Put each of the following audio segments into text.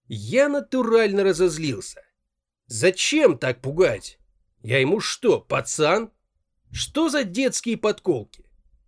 Я натурально разозлился. Зачем так пугать? Я ему что, пацан? Что за детские подколки?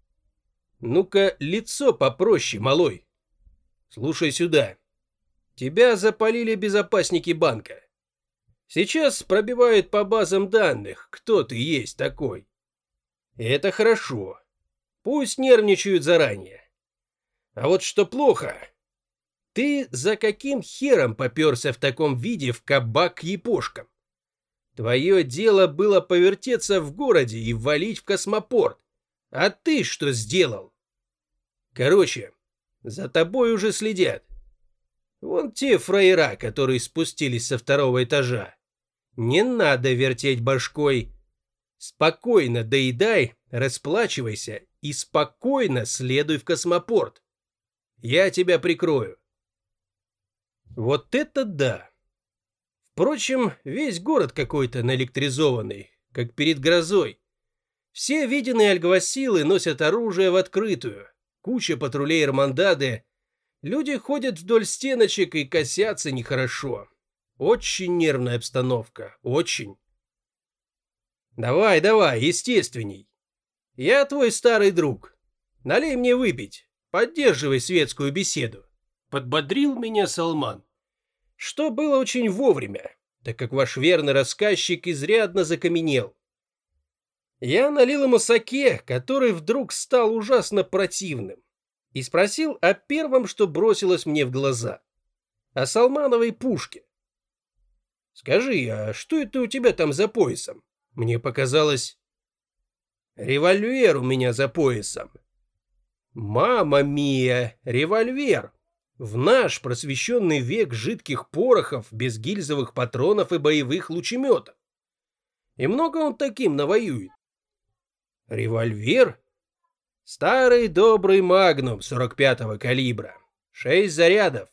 Ну-ка, лицо попроще, малой. Слушай сюда. Тебя запалили безопасники банка. Сейчас пробивают по базам данных, кто ты есть такой. И это хорошо. Пусть нервничают заранее. А вот что плохо. Ты за каким хером попёрся в таком виде в кабак к япошкам? Твое дело было повертеться в городе и валить в космопорт. А ты что сделал? Короче, за тобой уже следят. Вон те фраера, которые спустились со второго этажа. Не надо вертеть башкой. Спокойно доедай, расплачивайся и спокойно следуй в космопорт. Я тебя прикрою. Вот это да! Впрочем, весь город какой-то наэлектризованный, как перед грозой. Все виденные альгвасилы носят оружие в открытую. Куча патрулей Эрмандады. Люди ходят вдоль стеночек и косятся нехорошо. Очень нервная обстановка, очень. Давай, естественней. Я твой старый друг. Налей мне выпить, поддерживай светскую беседу. Подбодрил меня Салман. Что было очень вовремя, так как ваш верный рассказчик изрядно закаменел. Я налил ему саке, который вдруг стал ужасно противным, и спросил о первом, что бросилось мне в глаза. О Салмановой пушке. Скажи, а что это у тебя там за поясом? Мне показалось... Револьвер у меня за поясом. Мамма мия, револьвер. В наш просвещенный век жидких порохов, без гильзовых патронов и боевых лучеметов. И много он таким навоюет. Револьвер? Старый добрый магнум 45-го калибра. 6 зарядов.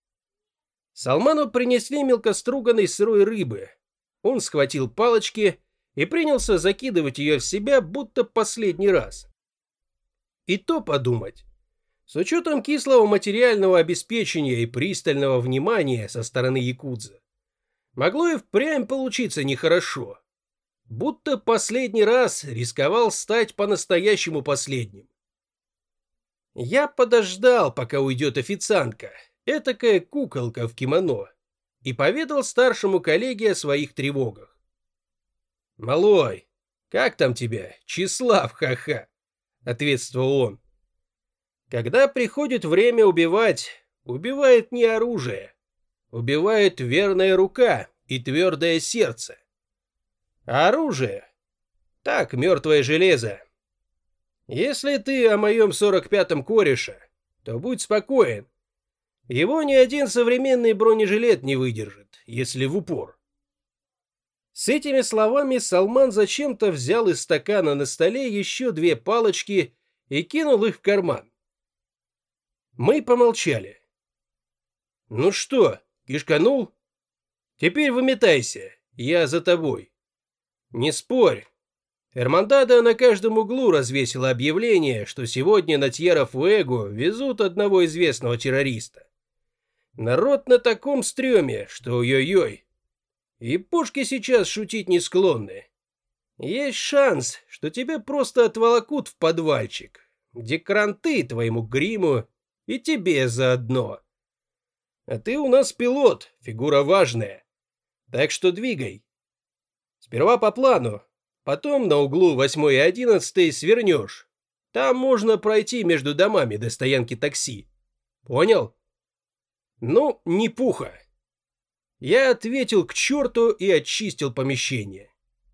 Салману принесли мелкоструганной сырой рыбы. Он схватил палочки и принялся закидывать ее в себя, будто последний раз. И то подумать. С учетом кислого материального обеспечения и пристального внимания со стороны якудза, могло и впрямь получиться нехорошо. Будто последний раз рисковал стать по-настоящему последним. Я подождал, пока уйдет официантка, этакая куколка в кимоно, и поведал старшему коллеге о своих тревогах. «Малой, как там тебя? Числав, ха-ха!» — ответствовал он. «Когда приходит время убивать, убивает не оружие, убивает верная рука и твердое сердце. А оружие? Так, мертвое железо. Если ты о моем 45-м кореше, то будь спокоен. Его ни один современный бронежилет не выдержит, если в упор». С этими словами Салман зачем-то взял из стакана на столе еще 2 палочки и кинул их в карман. Мы помолчали. «Ну что, кишканул? Теперь выметайся, я за тобой. Не спорь. Эрмандада на каждом углу развесила объявление, что сегодня на Тьерра-Фуэго везут одного известного террориста. Народ на таком стреме, что ой-ой-ой. И пушки сейчас шутить не склонны. Есть шанс, что тебя просто отволокут в подвальчик, где кранты твоему гриму и тебе заодно. А ты у нас пилот, фигура важная. Так что двигай. Сперва по плану, потом на углу 8 и 11 свернешь. Там можно пройти между домами до стоянки такси. Понял? Ну, не пуха. Я ответил к черту и очистил помещение.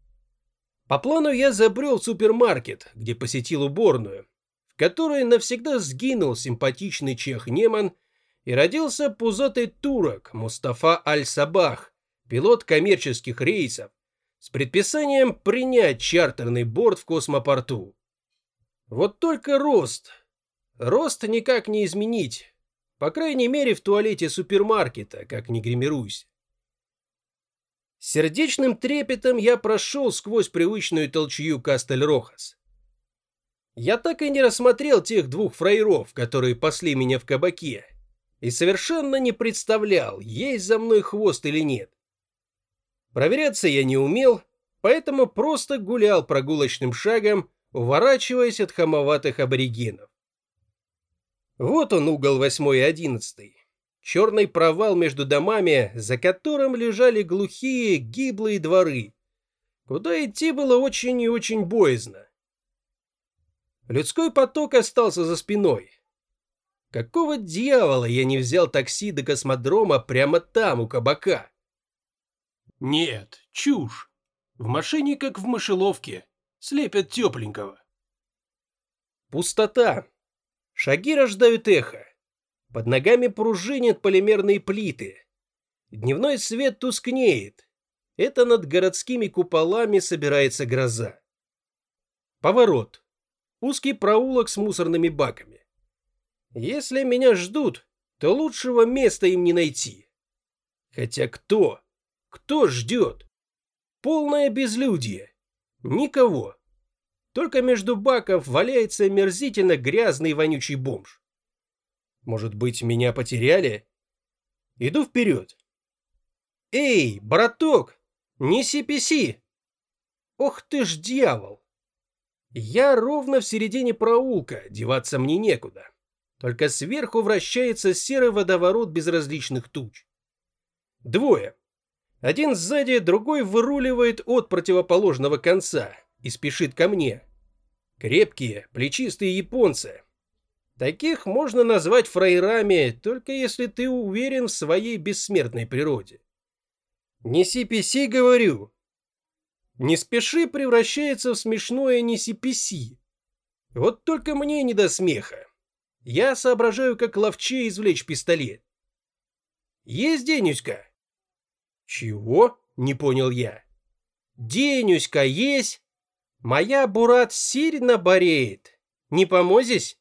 По плану я забрел в супермаркет, где посетил уборную, в которой навсегда сгинул симпатичный чех Неман и родился пузатый турок Мустафа Аль-Сабах, пилот коммерческих рейсов, с предписанием принять чартерный борт в космопорту. Вот только рост. Рост никак не изменить. По крайней мере, в туалете супермаркета, как ни гримируйся. С сердечным трепетом я прошел сквозь привычную толчью Кастель-Рохас. Я так и не рассмотрел тех 2 фраеров, которые пасли меня в кабаке. и совершенно не представлял, есть за мной хвост или нет. Проверяться я не умел, поэтому просто гулял прогулочным шагом, уворачиваясь от хамоватых аборигенов. Вот он, угол 8 и 11. Черный провал между домами, за которым лежали глухие, гиблые дворы, куда идти было очень и очень боязно. Людской поток остался за спиной. Какого дьявола я не взял такси до космодрома прямо там, у кабака? Нет, чушь. В машине, как в мышеловке, слепят тепленького. Пустота. Шаги рождают эхо. Под ногами пружинят полимерные плиты. Дневной свет тускнеет. Это над городскими куполами собирается гроза. Поворот. Узкий проулок с мусорными баками. Если меня ждут, то лучшего места им не найти. Хотя кто? Кто ждет? Полное безлюдье. Никого. Только между баков валяется омерзительно грязный вонючий бомж. Может быть, меня потеряли? Иду вперед. Эй, браток, не сиписи! Ох ты ж дьявол! Я ровно в середине проулка, деваться мне некуда. Только сверху вращается серый водоворот безразличных туч. Двое. Один сзади, другой выруливает от противоположного конца и спешит ко мне. Крепкие, плечистые японцы. Таких можно назвать фраерами, только если ты уверен в своей бессмертной природе. Не сиписи, говорю. Не спеши превращается в смешное не сиписи. Вот только мне не до смеха. Я соображаю, как ловче извлечь пистолет. Есть Денюська? Чего? Не понял я. Денюська есть? Моя бурат сильно болеет. Не помозись?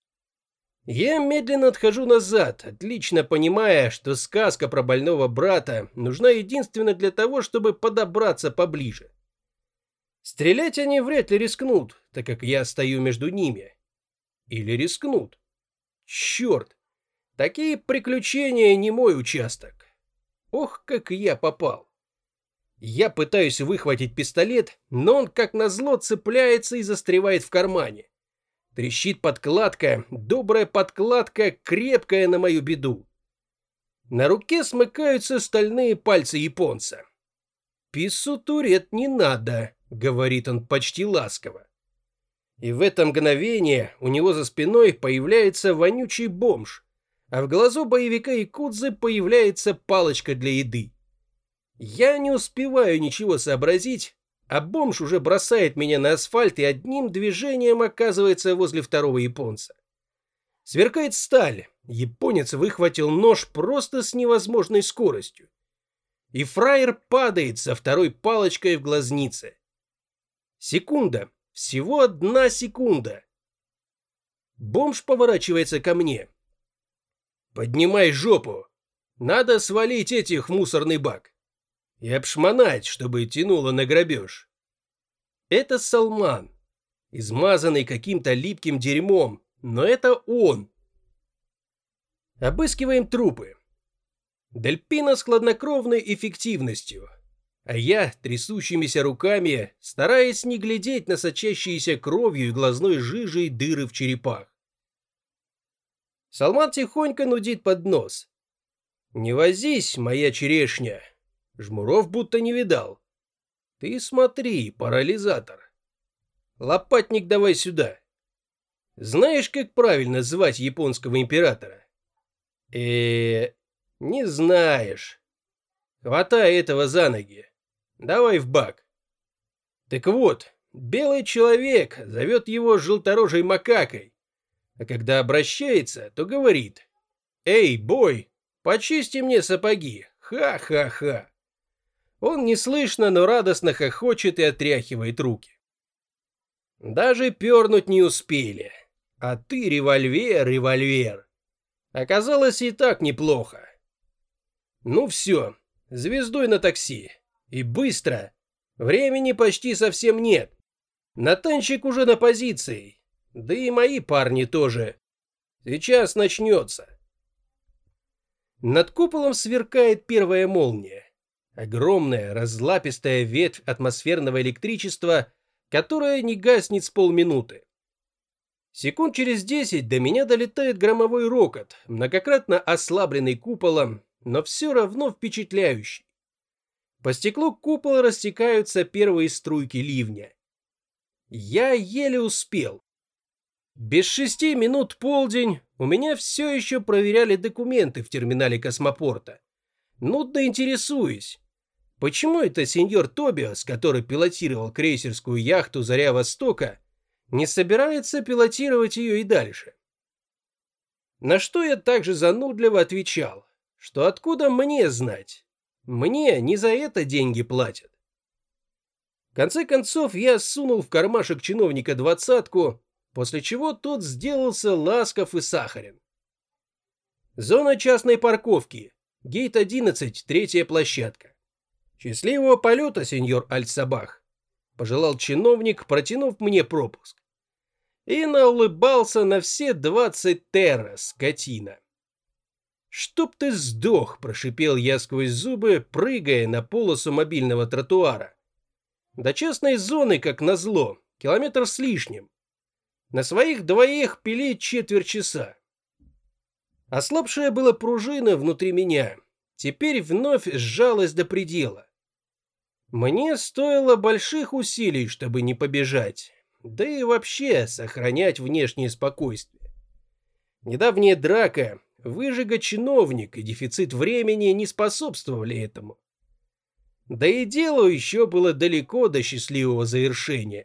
Я медленно отхожу назад, отлично понимая, что сказка про больного брата нужна единственно для того, чтобы подобраться поближе. Стрелять они вряд ли рискнут, так как я стою между ними. Или рискнут. Черт, такие приключения не мой участок. Ох, как я попал. Я пытаюсь выхватить пистолет, но он, как назло, цепляется и застревает в кармане. Трещит подкладка, добрая подкладка, крепкая на мою беду. На руке смыкаются стальные пальцы японца. «Пису турет не надо», — говорит он почти ласково. И в это мгновение у него за спиной появляется вонючий бомж, а в глазу боевика якудзы появляется палочка для еды. Я не успеваю ничего сообразить, а бомж уже бросает меня на асфальт и одним движением оказывается возле второго японца. Сверкает сталь, японец выхватил нож просто с невозможной скоростью. И фраер падает со второй палочкой в глазнице. Секунда, всего 1 секунда. Бомж поворачивается ко мне. «Поднимай жопу, надо свалить этих в мусорный бак. И обшмонать, чтобы тянуло на грабеж». Это Салман, измазанный каким-то липким дерьмом, но это он. Обыскиваем трупы. Дельпина с хладнокровной эффективностью, а я трясущимися руками, стараясь не глядеть на сочащиеся кровью и глазной жижей дыры в черепах. Салман тихонько нудит под нос. «Не возись, моя черешня, жмуров будто не видал. Ты смотри, парализатор. Лопатник давай сюда. Знаешь, как правильно звать японского императора? Не знаешь. Хватай этого за ноги. Давай в бак. Так вот, белый человек зовет его желторожей макакой, а когда обращается, то говорит: «Эй, бой, почисти мне сапоги, ха-ха-ха». Он неслышно, но радостно хохочет и отряхивает руки. Даже пернуть не успели. А ты револьвер, револьвер. Оказалось и так неплохо. Ну все, звездой на такси. И быстро. Времени почти совсем нет. Натанчик уже на позиции. Да и мои парни тоже. Сейчас начнется. Над куполом сверкает первая молния. Огромная разлапистая ветвь атмосферного электричества, которая не гаснет с полминуты. Секунд через 10 до меня долетает громовой рокот, многократно ослабленный куполом, но все равно впечатляющий. По стеклу купола растекаются первые струйки ливня. Я еле успел. Без 6 минут полдень у меня все еще проверяли документы в терминале космопорта. Нудно интересуюсь, почему это сеньор Тобиас, который пилотировал крейсерскую яхту «Заря Востока», не собирается пилотировать ее и дальше? На что я также занудливо отвечал, что откуда мне знать? Мне не за это деньги платят. В конце концов я сунул в кармашек чиновника 20-ку, после чего тот сделался ласков и сахарен. Зона частной парковки. Гейт 11, третья площадка. Счастливого полета, сеньор Аль-Сабах, пожелал чиновник, протянув мне пропуск. И наулыбался на все 20 терра, скотина. «Чтоб ты сдох!» – прошипел я сквозь зубы, прыгая на полосу мобильного тротуара. До частной зоны, как назло, километр с лишним. На своих двоих пилить четверть часа. Ослабшая была пружина внутри меня теперь вновь сжалась до предела. Мне стоило больших усилий, чтобы не побежать, да и вообще сохранять внешнее спокойствие. Недавняя драка, выжига чиновник и дефицит времени не способствовали этому. Да и делу еще было далеко до счастливого завершения.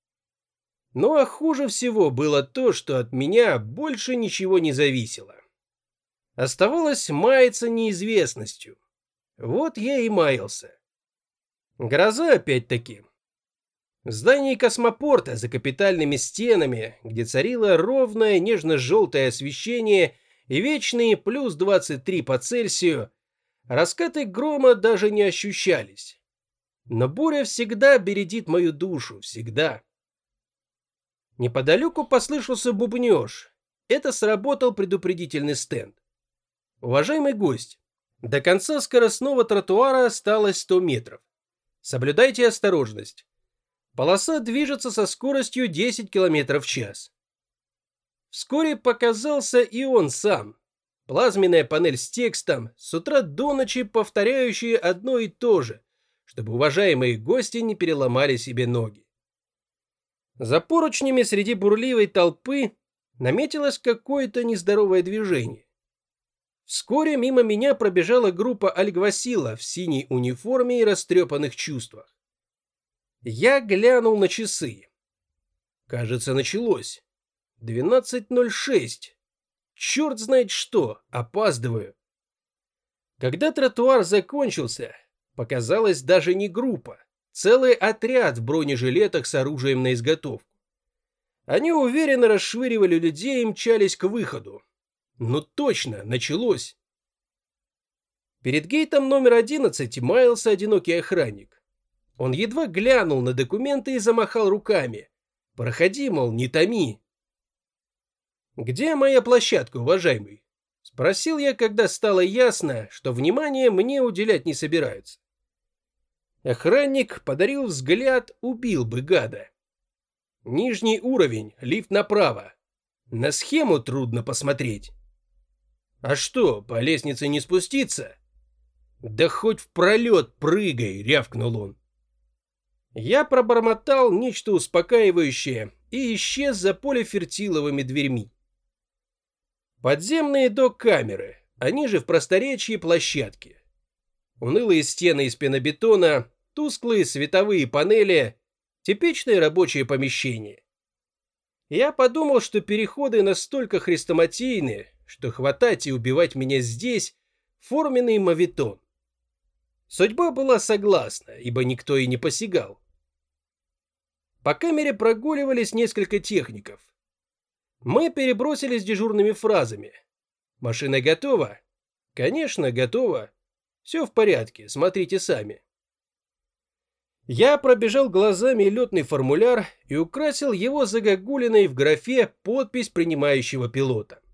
Ну а хуже всего было то, что от меня больше ничего не зависело. Оставалось маяться неизвестностью. Вот я и маялся. Гроза опять-таки. В здании космопорта за капитальными стенами, где царило ровное нежно-желтое освещение и вечные плюс 23 по Цельсию, раскаты грома даже не ощущались. Но буря всегда бередит мою душу, всегда. Неподалеку послышался бубнёж. Это сработал предупредительный стенд. Уважаемый гость, до конца скоростного тротуара осталось 100 метров. Соблюдайте осторожность. Полоса движется со скоростью 10 км в час. Вскоре показался и он сам. Плазменная панель с текстом, с утра до ночи повторяющая одно и то же, чтобы уважаемые гости не переломали себе ноги. За поручнями среди бурливой толпы наметилось какое-то нездоровое движение. Вскоре мимо меня пробежала группа альгвасила в синей униформе и растрепанных чувствах. Я глянул на часы. Кажется, началось. 12:06. Черт знает что, опаздываю. Когда тротуар закончился, показалась даже не группа, целый отряд в бронежилетах с оружием на изготовку. Они уверенно расшвыривали людей и мчались к выходу. Ну точно, началось. Перед гейтом номер 11 маялся одинокий охранник. Он едва глянул на документы и замахал руками. «Проходи, мол, не томи». «Где моя площадка, уважаемый?» — спросил я, когда стало ясно, что внимание мне уделять не собираются. Охранник подарил взгляд, убил бы гада. «Нижний уровень, лифт направо. На схему трудно посмотреть». «А что, по лестнице не спуститься?» «Да хоть в пролет прыгай», — рявкнул он. Я пробормотал нечто успокаивающее и исчез за полифертиловыми дверьми. Подземные док-камеры, они же в просторечии площадки. Унылые стены из пенобетона, тусклые световые панели, типичное рабочее помещение. Я подумал, что переходы настолько хрестоматийны, что хватать и убивать меня здесь — форменный моветон. Судьба была согласна, ибо никто и не посягал. По камере прогуливались несколько техников. Мы перебросились дежурными фразами. «Машина готова?» «Конечно, готова. Все в порядке, смотрите сами». Я пробежал глазами летный формуляр и украсил его загогулиной в графе подпись принимающего пилота.